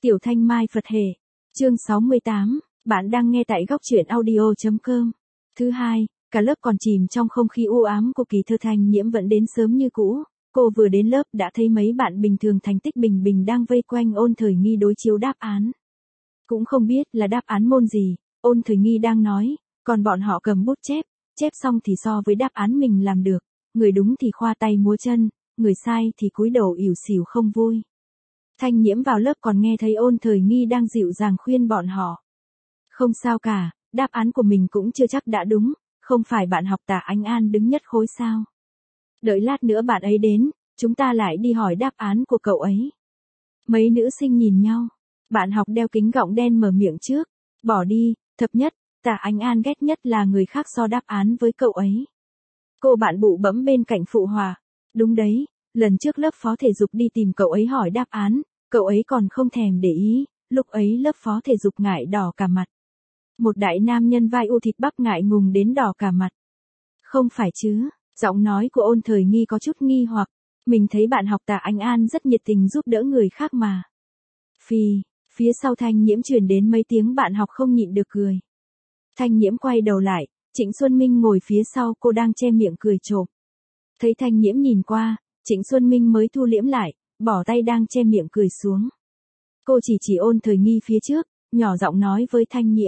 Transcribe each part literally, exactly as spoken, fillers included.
Tiểu Thanh Mai Phật Hệ. Chương sáu mươi tám, bạn đang nghe tại góc truyện audio.com. Thứ hai, cả lớp còn chìm trong không khí u ám của kỳ thơ. Thanh Nhiễm vẫn đến sớm như cũ. Cô vừa đến lớp đã thấy mấy bạn bình thường thành tích bình bình đang vây quanh Ôn Thời Nghi đối chiếu đáp án. Cũng không biết là đáp án môn gì, Ôn Thời Nghi đang nói, còn bọn họ cầm bút chép, chép xong thì so với đáp án mình làm được, người đúng thì khoa tay múa chân, người sai thì cúi đầu ỉu xìu không vui. Thanh Nhiễm vào lớp còn nghe thấy Ôn Thời Nghi đang dịu dàng khuyên bọn họ. Không sao cả, đáp án của mình cũng chưa chắc đã đúng, không phải bạn học Tả Ánh An đứng nhất khối sao. Đợi lát nữa bạn ấy đến, chúng ta lại đi hỏi đáp án của cậu ấy. Mấy nữ sinh nhìn nhau, bạn học đeo kính gọng đen mở miệng trước, bỏ đi, thập nhất, Tả Ánh An ghét nhất là người khác so đáp án với cậu ấy. Cô bạn bụ bẫm bên cạnh phụ hòa, đúng đấy, lần trước lớp phó thể dục đi tìm cậu ấy hỏi đáp án, cậu ấy còn không thèm để ý, lúc ấy lớp phó thể dục ngại đỏ cả mặt. Một đại nam nhân vai u thịt bắp ngại ngùng đến đỏ cả mặt. Không phải chứ, giọng nói của Ôn Thời Nghi có chút nghi hoặc, mình thấy bạn học Tả Ánh An rất nhiệt tình giúp đỡ người khác mà. Phì, phía sau Thanh Nhiễm truyền đến mấy tiếng bạn học không nhịn được cười. Thanh Nhiễm quay đầu lại, Trịnh Xuân Minh ngồi phía sau cô đang che miệng cười trộm. Thấy Thanh Nhiễm nhìn qua, Trịnh Xuân Minh mới thu liễm lại, bỏ tay đang che miệng cười xuống. Cô chỉ chỉ Ôn Thời Nghi phía trước, nhỏ giọng nói với Thanh Nhiễm.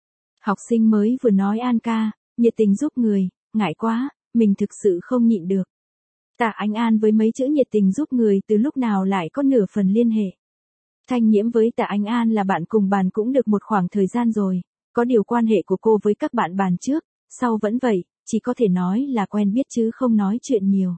Học sinh mới vừa nói An ca, nhiệt tình giúp người, ngại quá, mình thực sự không nhịn được. Tả Ánh An với mấy chữ nhiệt tình giúp người từ lúc nào lại có nửa phần liên hệ. Thanh Nhiễm với Tả Ánh An là bạn cùng bàn cũng được một khoảng thời gian rồi, có điều quan hệ của cô với các bạn bàn trước, sau vẫn vậy, chỉ có thể nói là quen biết chứ không nói chuyện nhiều.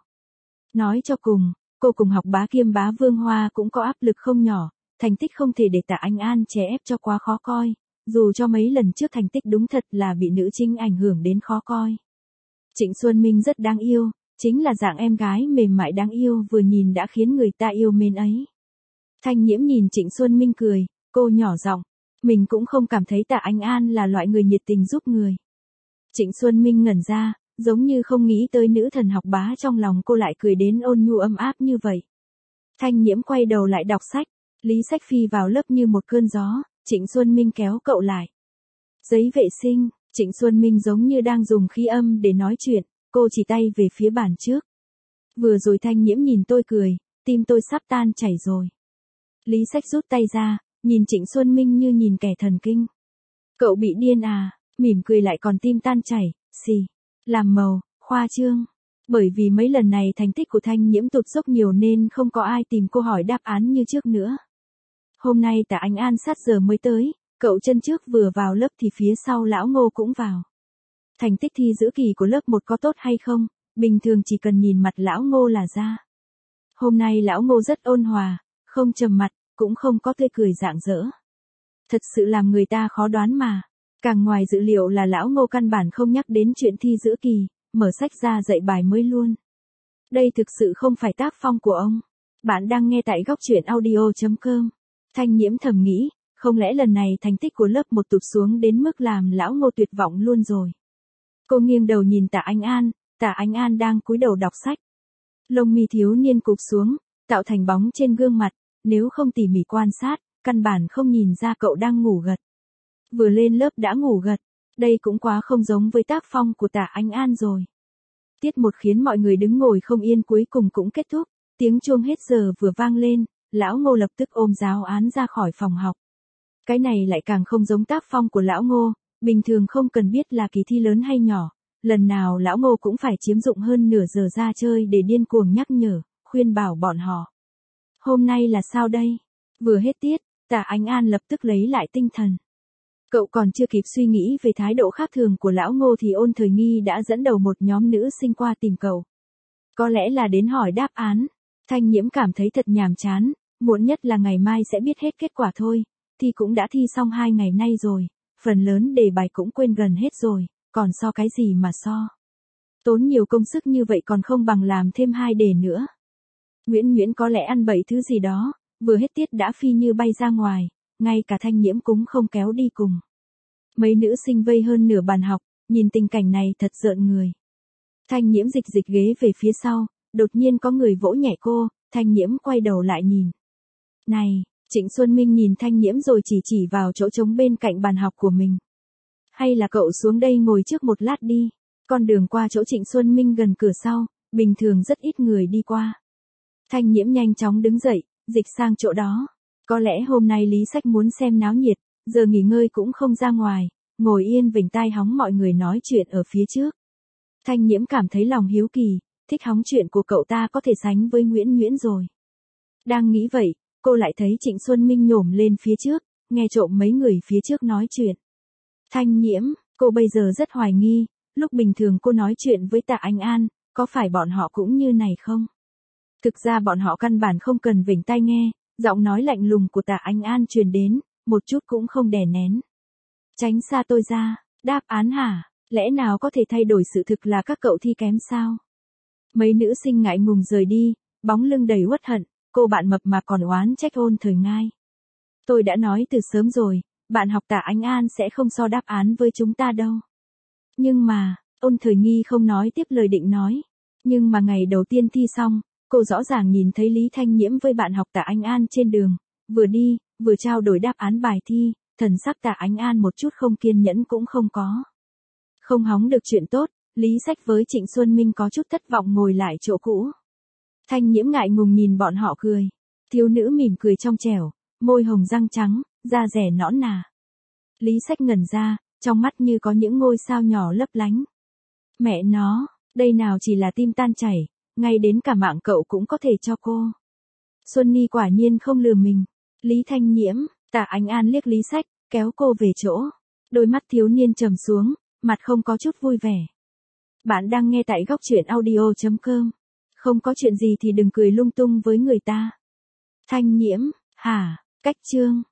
Nói cho cùng, cô cùng học bá kiêm bá Vương Hoa cũng có áp lực không nhỏ, thành tích không thể để Tả Ánh An chè ép cho quá khó coi, dù cho mấy lần trước thành tích đúng thật là bị nữ chính ảnh hưởng đến khó coi. Trịnh Xuân Minh rất đáng yêu, chính là dạng em gái mềm mại đáng yêu vừa nhìn đã khiến người ta yêu mến ấy. Thanh Nhiễm nhìn Trịnh Xuân Minh cười, cô nhỏ giọng, mình cũng không cảm thấy Tả Ánh An là loại người nhiệt tình giúp người. Trịnh Xuân Minh ngẩn ra, giống như không nghĩ tới nữ thần học bá trong lòng cô lại cười đến ôn nhu ấm áp như vậy. Thanh Nhiễm quay đầu lại đọc sách, Lý Sách Phi vào lớp như một cơn gió, Trịnh Xuân Minh kéo cậu lại. Giấy vệ sinh, Trịnh Xuân Minh giống như đang dùng khí âm để nói chuyện, cô chỉ tay về phía bàn trước. Vừa rồi Thanh Nhiễm nhìn tôi cười, tim tôi sắp tan chảy rồi. Lý Sách rút tay ra, nhìn Trịnh Xuân Minh như nhìn kẻ thần kinh. Cậu bị điên à, mỉm cười lại còn tim tan chảy, xì, làm màu, khoa trương. Bởi vì mấy lần này thành tích của Thanh Nhiễm tụt dốc nhiều nên không có ai tìm cô hỏi đáp án như trước nữa. Hôm nay Tả Ánh An sát giờ mới tới, cậu chân trước vừa vào lớp thì phía sau lão Ngô cũng vào. Thành tích thi giữa kỳ của lớp một có tốt hay không, bình thường chỉ cần nhìn mặt lão Ngô là ra. Hôm nay lão Ngô rất ôn hòa, không trầm mặt, cũng không có tươi cười rạng rỡ. Thật sự làm người ta khó đoán mà. Càng ngoài dự liệu là lão Ngô căn bản không nhắc đến chuyện thi giữa kỳ, mở sách ra dạy bài mới luôn. Đây thực sự không phải tác phong của ông. Bạn đang nghe tại góc truyện audio.com. Thanh Nhiễm thầm nghĩ, không lẽ lần này thành tích của lớp một tụt xuống đến mức làm lão Ngô tuyệt vọng luôn rồi. Cô nghiêng đầu nhìn Tả Ánh An, Tả Ánh An đang cúi đầu đọc sách. Lông mi thiếu niên cụp xuống, tạo thành bóng trên gương mặt, nếu không tỉ mỉ quan sát, căn bản không nhìn ra cậu đang ngủ gật. Vừa lên lớp đã ngủ gật, đây cũng quá không giống với tác phong của Tả Ánh An rồi. Tiết một khiến mọi người đứng ngồi không yên cuối cùng cũng kết thúc, tiếng chuông hết giờ vừa vang lên, lão Ngô lập tức ôm giáo án ra khỏi phòng học. Cái này lại càng không giống tác phong của lão Ngô, bình thường không cần biết là kỳ thi lớn hay nhỏ, lần nào lão Ngô cũng phải chiếm dụng hơn nửa giờ ra chơi để điên cuồng nhắc nhở, khuyên bảo bọn họ. Hôm nay là sao đây? Vừa hết tiết, Tả Ánh An lập tức lấy lại tinh thần. Cậu còn chưa kịp suy nghĩ về thái độ khác thường của lão Ngô thì Ôn Thời Nghi đã dẫn đầu một nhóm nữ sinh qua tìm cậu. Có lẽ là đến hỏi đáp án. Thanh Nhiễm cảm thấy thật nhàm chán, muộn nhất là ngày mai sẽ biết hết kết quả thôi, thì cũng đã thi xong hai ngày nay rồi, phần lớn đề bài cũng quên gần hết rồi, còn so cái gì mà so. Tốn nhiều công sức như vậy còn không bằng làm thêm hai đề nữa. Nguyễn Nguyễn có lẽ ăn bậy thứ gì đó, vừa hết tiết đã phi như bay ra ngoài, ngay cả Thanh Nhiễm cũng không kéo đi cùng. Mấy nữ sinh vây hơn nửa bàn học, nhìn tình cảnh này thật rợn người. Thanh Nhiễm dịch dịch ghế về phía sau, đột nhiên có người vỗ nhẹ cô, Thanh Nhiễm quay đầu lại nhìn. Này, Trịnh Xuân Minh nhìn Thanh Nhiễm rồi chỉ chỉ vào chỗ trống bên cạnh bàn học của mình. Hay là cậu xuống đây ngồi trước một lát đi. Con đường qua chỗ Trịnh Xuân Minh gần cửa sau, bình thường rất ít người đi qua. Thanh Nhiễm nhanh chóng đứng dậy, dịch sang chỗ đó. Có lẽ hôm nay Lý Sách muốn xem náo nhiệt, giờ nghỉ ngơi cũng không ra ngoài, ngồi yên vểnh tai hóng mọi người nói chuyện ở phía trước. Thanh Nhiễm cảm thấy lòng hiếu kỳ, thích hóng chuyện của cậu ta có thể sánh với Nguyễn Nguyễn rồi. Đang nghĩ vậy, cô lại thấy Trịnh Xuân Minh nhổm lên phía trước, nghe trộm mấy người phía trước nói chuyện. Thanh Nhiễm, cô bây giờ rất hoài nghi, lúc bình thường cô nói chuyện với Tạ Anh An, có phải bọn họ cũng như này không? Thực ra bọn họ căn bản không cần vểnh tai nghe, giọng nói lạnh lùng của Tạ Anh An truyền đến, một chút cũng không đè nén. Tránh xa tôi ra, đáp án hả? Lẽ nào có thể thay đổi sự thực là các cậu thi kém sao? Mấy nữ sinh ngại ngùng rời đi, bóng lưng đầy uất hận, cô bạn mập mà còn oán trách Ôn Thời Ngai. Tôi đã nói từ sớm rồi, bạn học Tạ Anh An sẽ không so đáp án với chúng ta đâu. Nhưng mà, Ôn Thời Nghi không nói tiếp lời định nói. Nhưng mà ngày đầu tiên thi xong, cô rõ ràng nhìn thấy Lý Thanh Nhiễm với bạn học Tạ Anh An trên đường, vừa đi, vừa trao đổi đáp án bài thi, thần sắc Tạ Anh An một chút không kiên nhẫn cũng không có. Không hóng được chuyện tốt, Lý Sách với Trịnh Xuân Minh có chút thất vọng ngồi lại chỗ cũ. Thanh Nhiễm ngại ngùng nhìn bọn họ cười. Thiếu nữ mỉm cười trong trẻo, môi hồng răng trắng, da rẻ nõn nà. Lý Sách ngẩn ra, trong mắt như có những ngôi sao nhỏ lấp lánh. Mẹ nó, đây nào chỉ là tim tan chảy, ngay đến cả mạng cậu cũng có thể cho cô. Xuân Ni quả nhiên không lừa mình. Lý Thanh Nhiễm, Tạ Anh An liếc Lý Sách, kéo cô về chỗ. Đôi mắt thiếu niên trầm xuống, mặt không có chút vui vẻ. Bạn đang nghe tại góc truyện audio chấm com. Không có chuyện gì thì đừng cười lung tung với người ta. Thanh Nhiễm, hả, cách chương.